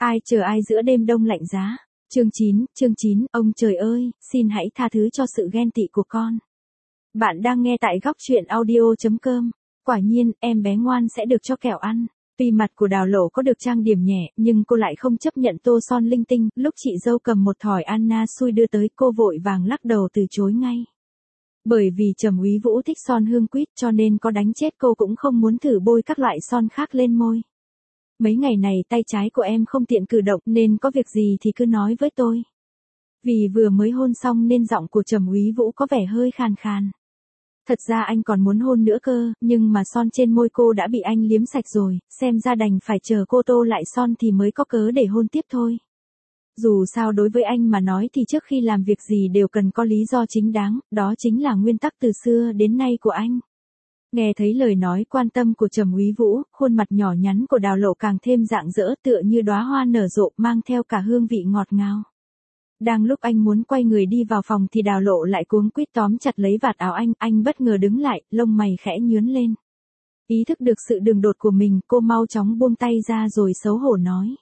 Ai chờ ai giữa đêm đông lạnh giá. Chương 9, ông trời ơi, xin hãy tha thứ cho sự ghen tị của con. Bạn đang nghe tại góc truyện audio.com. Quả nhiên, em bé ngoan sẽ được cho kẹo ăn. Tuy mặt của Đào Lộ có được trang điểm nhẹ, nhưng cô lại không chấp nhận tô son linh tinh. Lúc chị dâu cầm một thỏi Anna xui đưa tới, cô vội vàng lắc đầu từ chối ngay. Bởi vì Trầm Úy Vũ thích son hương quýt, cho nên có đánh chết cô cũng không muốn thử bôi các loại son khác lên môi. Mấy ngày này tay trái của em không tiện cử động, nên có việc gì thì cứ nói với tôi. Vì vừa mới hôn xong nên giọng của Trầm Úy Vũ có vẻ hơi khàn khàn. Thật ra anh còn muốn hôn nữa cơ, nhưng mà son trên môi cô đã bị anh liếm sạch rồi, xem ra đành phải chờ cô tô lại son thì mới có cớ để hôn tiếp thôi. Dù sao đối với anh mà nói thì trước khi làm việc gì đều cần có lý do chính đáng, đó chính là nguyên tắc từ xưa đến nay của anh. Nghe thấy lời nói quan tâm của Trầm Úy Vũ, khuôn mặt nhỏ nhắn của Đào Lộ càng thêm rạng rỡ, tựa như đóa hoa nở rộ, mang theo cả hương vị ngọt ngào. Đang lúc anh muốn quay người đi vào phòng thì Đào Lộ lại cuống quýt tóm chặt lấy vạt áo anh bất ngờ đứng lại, lông mày khẽ nhướng lên. Ý thức được sự đường đột của mình, cô mau chóng buông tay ra rồi xấu hổ nói.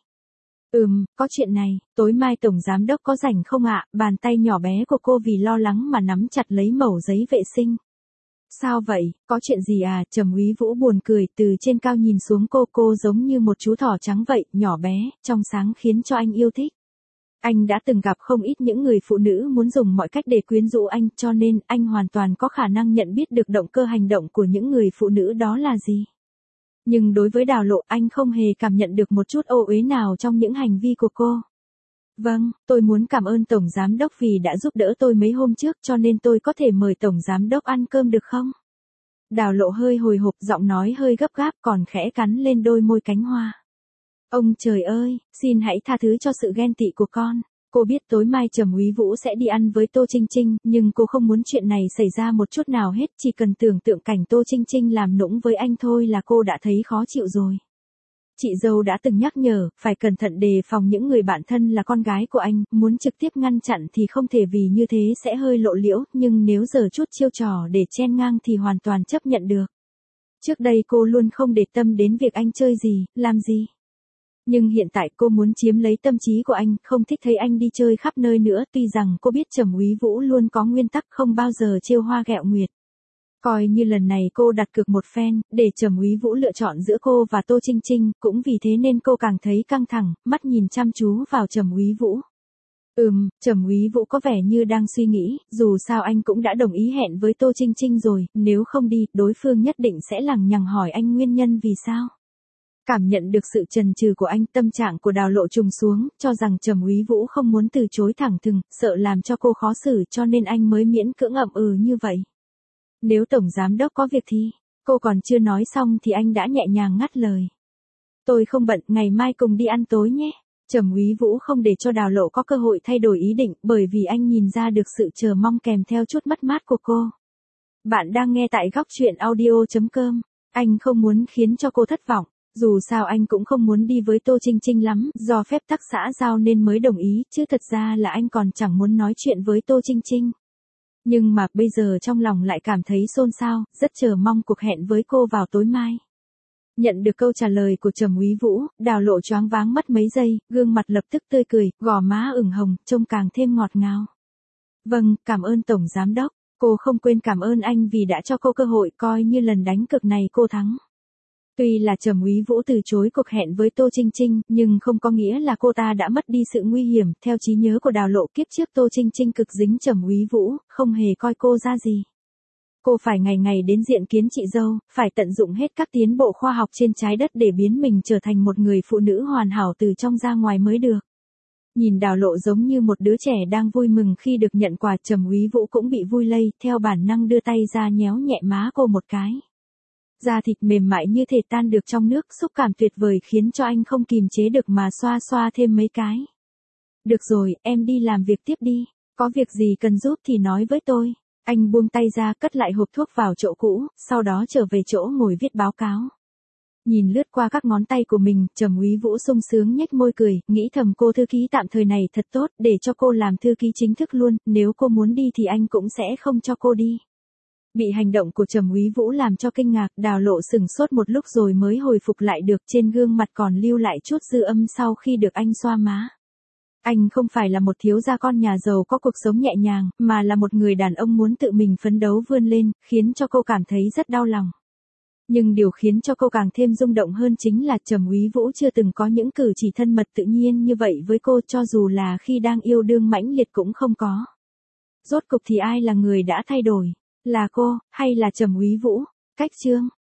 Có chuyện này, tối mai Tổng Giám Đốc có rảnh không ạ? Bàn tay nhỏ bé của cô vì lo lắng mà nắm chặt lấy mẩu giấy vệ sinh. Sao vậy, có chuyện gì à? Trầm Úy Vũ buồn cười, từ trên cao nhìn xuống cô giống như một chú thỏ trắng vậy, nhỏ bé, trong sáng khiến cho anh yêu thích. Anh đã từng gặp không ít những người phụ nữ muốn dùng mọi cách để quyến rũ anh, cho nên anh hoàn toàn có khả năng nhận biết được động cơ hành động của những người phụ nữ đó là gì. Nhưng đối với Đào Lộ, anh không hề cảm nhận được một chút ô uế nào trong những hành vi của cô. Vâng, tôi muốn cảm ơn Tổng Giám Đốc vì đã giúp đỡ tôi mấy hôm trước, cho nên tôi có thể mời Tổng Giám Đốc ăn cơm được không? Đào Lộ hơi hồi hộp, giọng nói hơi gấp gáp, còn khẽ cắn lên đôi môi cánh hoa. Ông trời ơi, xin hãy tha thứ cho sự ghen tị của con. Cô biết tối mai Trầm Úy Vũ sẽ đi ăn với Tô Trinh Trinh, nhưng cô không muốn chuyện này xảy ra một chút nào hết, chỉ cần tưởng tượng cảnh Tô Trinh Trinh làm nũng với anh thôi là cô đã thấy khó chịu rồi. Chị dâu đã từng nhắc nhở, phải cẩn thận đề phòng những người bạn thân là con gái của anh, muốn trực tiếp ngăn chặn thì không thể vì như thế sẽ hơi lộ liễu, nhưng nếu giở chút chiêu trò để chen ngang thì hoàn toàn chấp nhận được. Trước đây cô luôn không để tâm đến việc anh chơi gì, làm gì. Nhưng hiện tại cô muốn chiếm lấy tâm trí của anh, không thích thấy anh đi chơi khắp nơi nữa, tuy rằng cô biết Trầm Úy Vũ luôn có nguyên tắc không bao giờ trêu hoa ghẹo nguyệt. Coi như lần này cô đặt cược một phen, để Trầm Úy Vũ lựa chọn giữa cô và Tô Trinh Trinh, cũng vì thế nên cô càng thấy căng thẳng, mắt nhìn chăm chú vào Trầm Úy Vũ. Trầm Úy Vũ có vẻ như đang suy nghĩ, dù sao anh cũng đã đồng ý hẹn với Tô Trinh Trinh rồi, nếu không đi, đối phương nhất định sẽ lằng nhằng hỏi anh nguyên nhân vì sao. Cảm nhận được sự chần chừ của anh, tâm trạng của Đào Lộ trùng xuống, cho rằng Trầm Úy Vũ không muốn từ chối thẳng thừng, sợ làm cho cô khó xử cho nên anh mới miễn cưỡng như vậy. Nếu Tổng Giám Đốc có việc thì, cô còn chưa nói xong thì anh đã nhẹ nhàng ngắt lời. Tôi không bận, ngày mai cùng đi ăn tối nhé. Trầm Úy Vũ không để cho Đào Lộ có cơ hội thay đổi ý định, bởi vì anh nhìn ra được sự chờ mong kèm theo chút mất mát của cô. Bạn đang nghe tại góc truyện audio.com. Anh không muốn khiến cho cô thất vọng. Dù sao anh cũng không muốn đi với Tô Trinh Trinh lắm, do phép tắc xã giao nên mới đồng ý, chứ thật ra là anh còn chẳng muốn nói chuyện với Tô Trinh Trinh. Nhưng mà bây giờ trong lòng lại cảm thấy xôn xao, rất chờ mong cuộc hẹn với cô vào tối mai. Nhận được câu trả lời của Trầm Úy Vũ, Đào Lộ choáng váng mất mấy giây, gương mặt lập tức tươi cười, gò má ửng hồng, trông càng thêm ngọt ngào. Vâng, cảm ơn Tổng Giám Đốc, cô không quên cảm ơn anh vì đã cho cô cơ hội, coi như lần đánh cược này cô thắng. Tuy là Trầm Úy Vũ từ chối cuộc hẹn với Tô Trinh Trinh, nhưng không có nghĩa là cô ta đã mất đi sự nguy hiểm, theo trí nhớ của Đào Lộ kiếp trước Tô Trinh Trinh cực dính Trầm Úy Vũ, không hề coi cô ra gì. Cô phải ngày ngày đến diện kiến chị dâu, phải tận dụng hết các tiến bộ khoa học trên trái đất để biến mình trở thành một người phụ nữ hoàn hảo từ trong ra ngoài mới được. Nhìn Đào Lộ giống như một đứa trẻ đang vui mừng khi được nhận quà, Trầm Úy Vũ cũng bị vui lây, theo bản năng đưa tay ra nhéo nhẹ má cô một cái. Da thịt mềm mại như thể tan được trong nước, xúc cảm tuyệt vời khiến cho anh không kìm chế được mà xoa xoa thêm mấy cái. Được rồi, em đi làm việc tiếp đi, có việc gì cần giúp thì nói với tôi. Anh buông tay ra, cất lại hộp thuốc vào chỗ cũ, sau đó trở về chỗ ngồi viết báo cáo. Nhìn lướt qua các ngón tay của mình, Trầm Úy Vũ sung sướng nhếch môi cười, nghĩ thầm cô thư ký tạm thời này thật tốt, để cho cô làm thư ký chính thức luôn, nếu cô muốn đi thì anh cũng sẽ không cho cô đi. Bị hành động của Trầm Úy Vũ làm cho kinh ngạc, Đào Lộ sững sốt một lúc rồi mới hồi phục lại được, trên gương mặt còn lưu lại chút dư âm sau khi được anh xoa má. Anh không phải là một thiếu gia con nhà giàu có cuộc sống nhẹ nhàng, mà là một người đàn ông muốn tự mình phấn đấu vươn lên, khiến cho cô cảm thấy rất đau lòng. Nhưng điều khiến cho cô càng thêm rung động hơn chính là Trầm Úy Vũ chưa từng có những cử chỉ thân mật tự nhiên như vậy với cô, cho dù là khi đang yêu đương mãnh liệt cũng không có. Rốt cục thì ai là người đã thay đổi? Là cô, hay là Trầm Úy Vũ? Cách chương